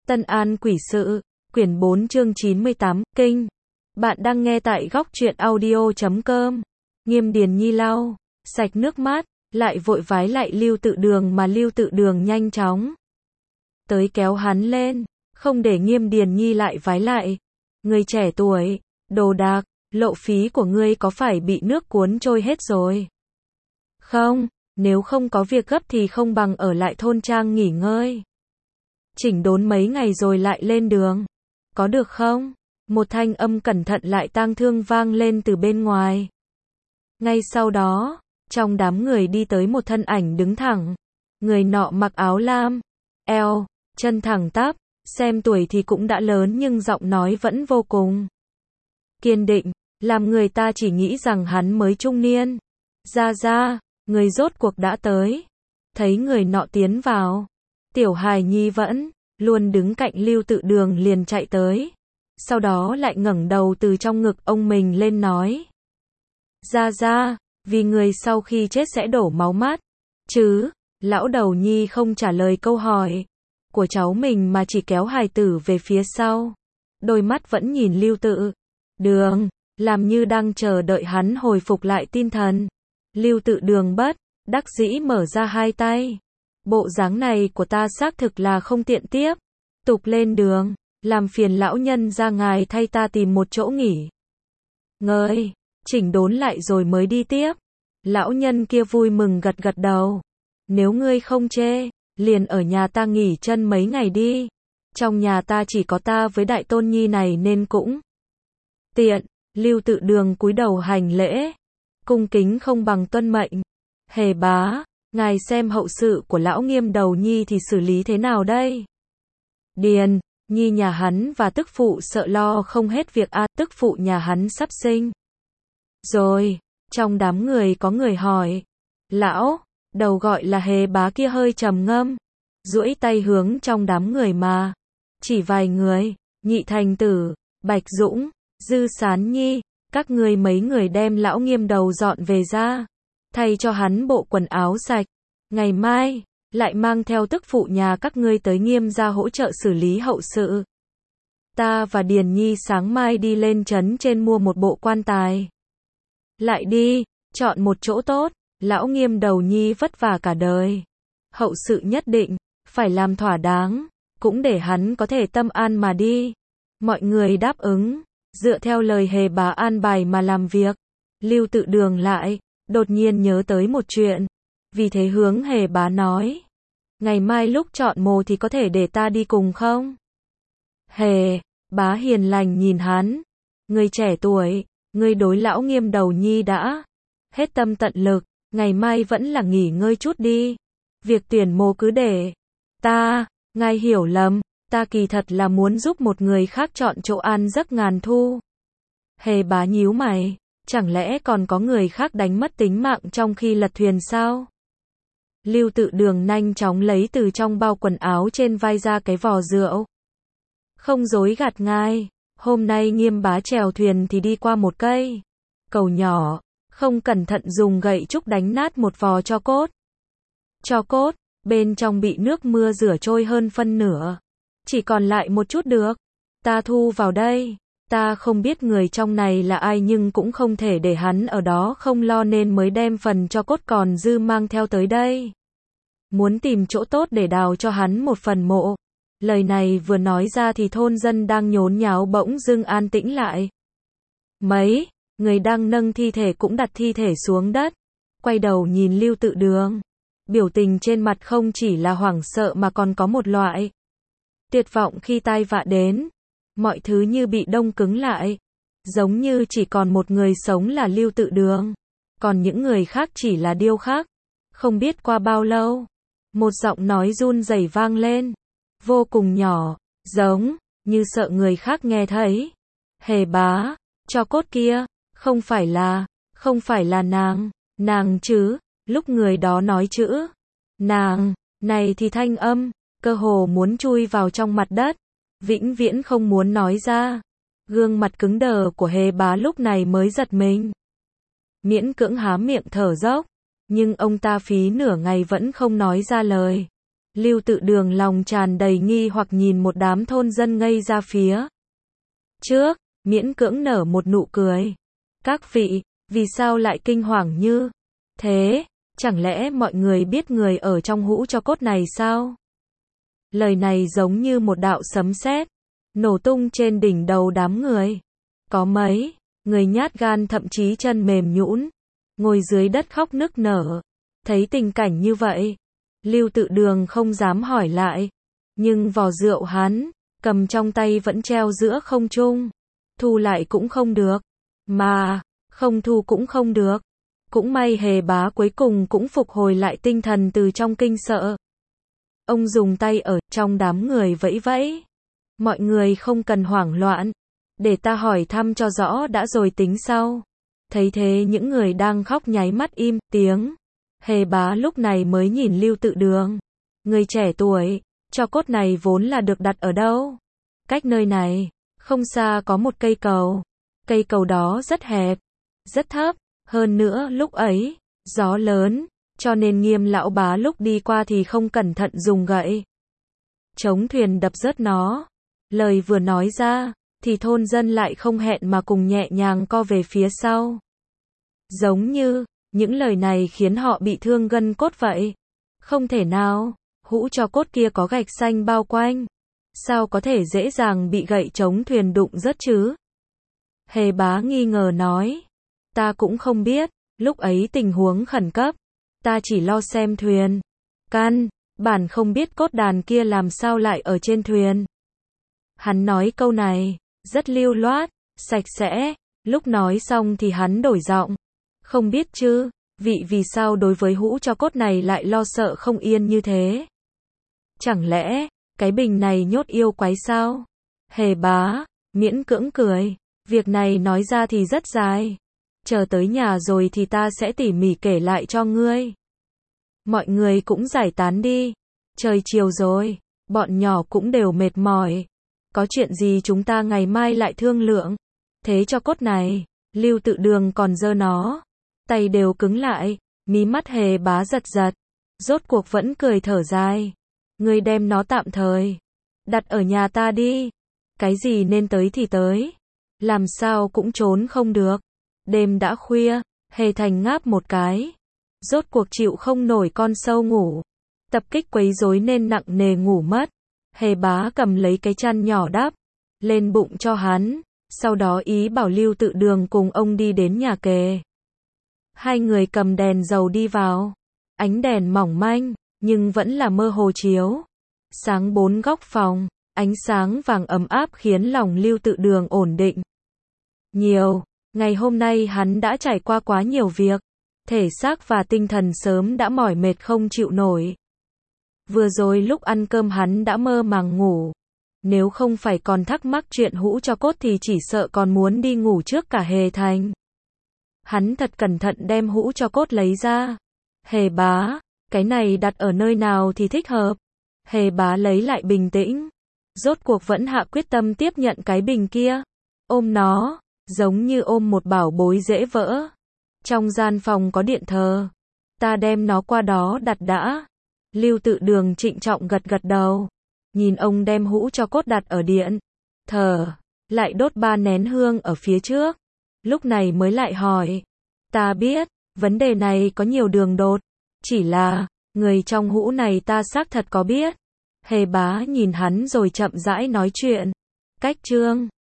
Tân An Quỷ Sự, quyển 4 chương 98, Kinh. Bạn đang nghe tại góc truyện audio.com. Nghiêm Điền Nhi lau sạch nước mắt, lại vội vái lại Lưu Tự Đường mà Lưu Tự Đường nhanh chóng tới kéo hắn lên, không để Nghiêm Điền Nhi lại vái lại. Người trẻ tuổi, đồ đạc, lộ phí của ngươi có phải bị nước cuốn trôi hết rồi? Không, nếu không có việc gấp thì không bằng ở lại thôn trang nghỉ ngơi. Chỉnh đốn mấy ngày rồi lại lên đường. Có được không? Một thanh âm cẩn thận lại tang thương vang lên từ bên ngoài. Ngay sau đó, trong đám người đi tới một thân ảnh đứng thẳng. Người nọ mặc áo lam, eo, chân thẳng tắp, xem tuổi thì cũng đã lớn nhưng giọng nói vẫn vô cùng kiên định, làm người ta chỉ nghĩ rằng hắn mới trung niên. Ra, người rốt cuộc đã tới. Thấy người nọ tiến vào, Tiểu Hài Nhi vẫn luôn đứng cạnh Lưu Tự Đường liền chạy tới. Sau đó lại ngẩng đầu từ trong ngực ông mình lên nói. Ra, vì người sau khi chết sẽ đổ máu mắt. Chứ, lão đầu nhi không trả lời câu hỏi của cháu mình mà chỉ kéo hài tử về phía sau. Đôi mắt vẫn nhìn Lưu Tự Đường, làm như đang chờ đợi hắn hồi phục lại tinh thần. Lưu Tự Đường bất đắc dĩ mở ra hai tay. Bộ dáng này của ta xác thực là không tiện tiếp tục lên đường, làm phiền lão nhân ra ngài thay ta tìm một chỗ nghỉ ngơi, chỉnh đốn lại rồi mới đi tiếp. Lão nhân kia vui mừng gật gật đầu. Nếu ngươi không chê, liền ở nhà ta nghỉ chân mấy ngày đi. Trong nhà ta chỉ có ta với đại tôn nhi này nên cũng tiện. Lưu Tự Đường cúi đầu hành lễ, cung kính không bằng tuân mệnh. Hề bá, ngài xem hậu sự của lão Nghiêm đầu nhi thì xử lý thế nào đây? Điền Nhi nhà hắn và tức phụ sợ lo không hết việc tức phụ nhà hắn sắp sinh rồi. Trong đám người có người hỏi. Lão đầu gọi là Hề bá kia hơi trầm ngâm, duỗi tay hướng trong đám người mà chỉ vài người. Nhị Thành Tử, Bạch Dũng, Dư Sán Nhi, các ngươi mấy người đem lão Nghiêm đầu dọn về ra, thay cho hắn bộ quần áo sạch. Ngày mai lại mang theo tức phụ nhà các ngươi tới Nghiêm gia hỗ trợ xử lý hậu sự. Ta và Điền Nhi sáng mai đi lên trấn trên mua một bộ quan tài. Lại đi, chọn một chỗ tốt, lão Nghiêm đầu nhi vất vả cả đời. Hậu sự nhất định phải làm thỏa đáng, cũng để hắn có thể tâm an mà đi. Mọi người đáp ứng, dựa theo lời Hề bá an bài mà làm việc. Lưu Tự Đường lại đột nhiên nhớ tới một chuyện, vì thế hướng Hề bá nói. Ngày mai lúc chọn mồ thì có thể để ta đi cùng không? Hề bá hiền lành nhìn hắn. Người trẻ tuổi, người đối lão Nghiêm đầu nhi đã hết tâm tận lực, ngày mai vẫn là nghỉ ngơi chút đi. Việc tuyển mồ cứ để ta, ngài hiểu lầm, ta kỳ thật là muốn giúp một người khác chọn chỗ an giấc ngàn thu. Hề bá nhíu mày, chẳng lẽ còn có người khác đánh mất tính mạng trong khi lật thuyền sao? Lưu Tự Đường nhanh chóng lấy từ trong bao quần áo trên vai ra cái vò rượu. Không dối gạt ngài, hôm nay Nghiêm bá chèo thuyền thì đi qua một cây cầu nhỏ, không cẩn thận dùng gậy trúc đánh nát một vò tro cốt. Tro cốt, bên trong bị nước mưa rửa trôi hơn phân nửa, chỉ còn lại một chút được. Ta thu vào đây. Ta không biết người trong này là ai nhưng cũng không thể để hắn ở đó không lo nên mới đem phần tro cốt còn dư mang theo tới đây. Muốn tìm chỗ tốt để đào cho hắn một phần mộ. Lời này vừa nói ra thì thôn dân đang nhốn nháo bỗng dưng an tĩnh lại. Mấy người đang nâng thi thể cũng đặt thi thể xuống đất, quay đầu nhìn Lưu Tự Đường. Biểu tình trên mặt không chỉ là hoảng sợ mà còn có một loại tuyệt vọng khi tai vạ đến. Mọi thứ như bị đông cứng lại, giống như chỉ còn một người sống là Lưu Tự Đường, còn những người khác chỉ là điêu khắc. Không biết qua bao lâu, một giọng nói run rẩy vang lên, vô cùng nhỏ, giống như sợ người khác nghe thấy. Hề bá, tro cốt kia, không phải là nàng chứ? Lúc người đó nói chữ nàng này thì thanh âm cơ hồ muốn chui vào trong mặt đất, vĩnh viễn không muốn nói ra. Gương mặt cứng đờ của Hề bá lúc này mới giật mình, miễn cưỡng há miệng thở dốc, nhưng ông ta phí nửa ngày vẫn không nói ra lời. Lưu Tự Đường lòng tràn đầy nghi hoặc nhìn một đám thôn dân ngây ra phía trước, miễn cưỡng nở một nụ cười. Các vị, vì sao lại kinh hoàng như thế? Chẳng lẽ mọi người biết người ở trong hũ tro cốt này sao? Lời này giống như một đạo sấm sét, nổ tung trên đỉnh đầu đám người. Có mấy người nhát gan thậm chí chân mềm nhũn, ngồi dưới đất khóc nức nở. Thấy tình cảnh như vậy, Lưu Tự Đường không dám hỏi lại, nhưng vò rượu hắn cầm trong tay vẫn treo giữa không trung, thu lại cũng không được, mà không thu cũng không được. Cũng may Hề Bá cuối cùng cũng phục hồi lại tinh thần từ trong kinh sợ. Ông dùng tay ở trong đám người vẫy vẫy. Mọi người không cần hoảng loạn, để ta hỏi thăm cho rõ đã rồi tính sau. Thấy thế những người đang khóc nháy mắt im tiếng. Hề Bá lúc này mới nhìn Lưu Tự Đường. Người trẻ tuổi, tro cốt này vốn là được đặt ở đâu? Cách nơi này, không xa có một cây cầu. Cây cầu đó rất hẹp, rất thấp. Hơn nữa lúc ấy, gió lớn, cho nên Nghiêm lão bá lúc đi qua thì không cẩn thận dùng gậy chống thuyền đập rớt nó. Lời vừa nói ra, thì thôn dân lại không hẹn mà cùng nhẹ nhàng co về phía sau. Giống như, những lời này khiến họ bị thương gân cốt vậy. Không thể nào, hũ tro cốt kia có gạch xanh bao quanh. Sao có thể dễ dàng bị gậy chống thuyền đụng rớt chứ? Hề Bá nghi ngờ nói. Ta cũng không biết, lúc ấy tình huống khẩn cấp. Ta chỉ lo xem thuyền. Căn bản không biết cốt đàn kia làm sao lại ở trên thuyền. Hắn nói câu này, rất lưu loát, sạch sẽ. Lúc nói xong thì hắn đổi giọng. Không biết chứ, vị vì sao đối với hũ tro cốt này lại lo sợ không yên như thế? Chẳng lẽ, cái bình này nhốt yêu quái sao? Hề Bá miễn cưỡng cười. Việc này nói ra thì rất dài. Chờ tới nhà rồi thì ta sẽ tỉ mỉ kể lại cho ngươi. Mọi người cũng giải tán đi. Trời chiều rồi, bọn nhỏ cũng đều mệt mỏi. Có chuyện gì chúng ta ngày mai lại thương lượng. Thế cho cốt này, Lưu Tự Đường còn giơ nó. Tay đều cứng lại, mí mắt Hề Bá giật giật. Rốt cuộc vẫn cười thở dài. Ngươi đem nó tạm thời đặt ở nhà ta đi. Cái gì nên tới thì tới. Làm sao cũng trốn không được. Đêm đã khuya, Hề Thành ngáp một cái. Rốt cuộc chịu không nổi con sâu ngủ. Tập kích quấy rối nên nặng nề ngủ mất. Hề Bá cầm lấy cái chăn nhỏ đắp lên bụng cho hắn. Sau đó ý bảo Lưu Tự Đường cùng ông đi đến nhà kề. Hai người cầm đèn dầu đi vào. Ánh đèn mỏng manh, nhưng vẫn là mơ hồ chiếu sáng bốn góc phòng. Ánh sáng vàng ấm áp khiến lòng Lưu Tự Đường ổn định nhiều. Ngày hôm nay hắn đã trải qua quá nhiều việc, thể xác và tinh thần sớm đã mỏi mệt không chịu nổi. Vừa rồi lúc ăn cơm hắn đã mơ màng ngủ. Nếu không phải còn thắc mắc chuyện hũ tro cốt thì chỉ sợ còn muốn đi ngủ trước cả Hề Thành. Hắn thật cẩn thận đem hũ tro cốt lấy ra. Hề Bá, cái này đặt ở nơi nào thì thích hợp? Hề Bá lấy lại bình tĩnh. Rốt cuộc vẫn hạ quyết tâm tiếp nhận cái bình kia. Ôm nó, giống như ôm một bảo bối dễ vỡ. Trong gian phòng có điện thờ. Ta đem nó qua đó đặt đã. Lưu Tự Đường trịnh trọng gật gật đầu. Nhìn ông đem hũ tro cốt đặt ở điện thờ, lại đốt 3 nén hương ở phía trước. Lúc này mới lại hỏi. Ta biết, vấn đề này có nhiều đường đột. Chỉ là, người trong hũ này ta xác thật có biết. Hề Bá nhìn hắn rồi chậm rãi nói chuyện. Cách chương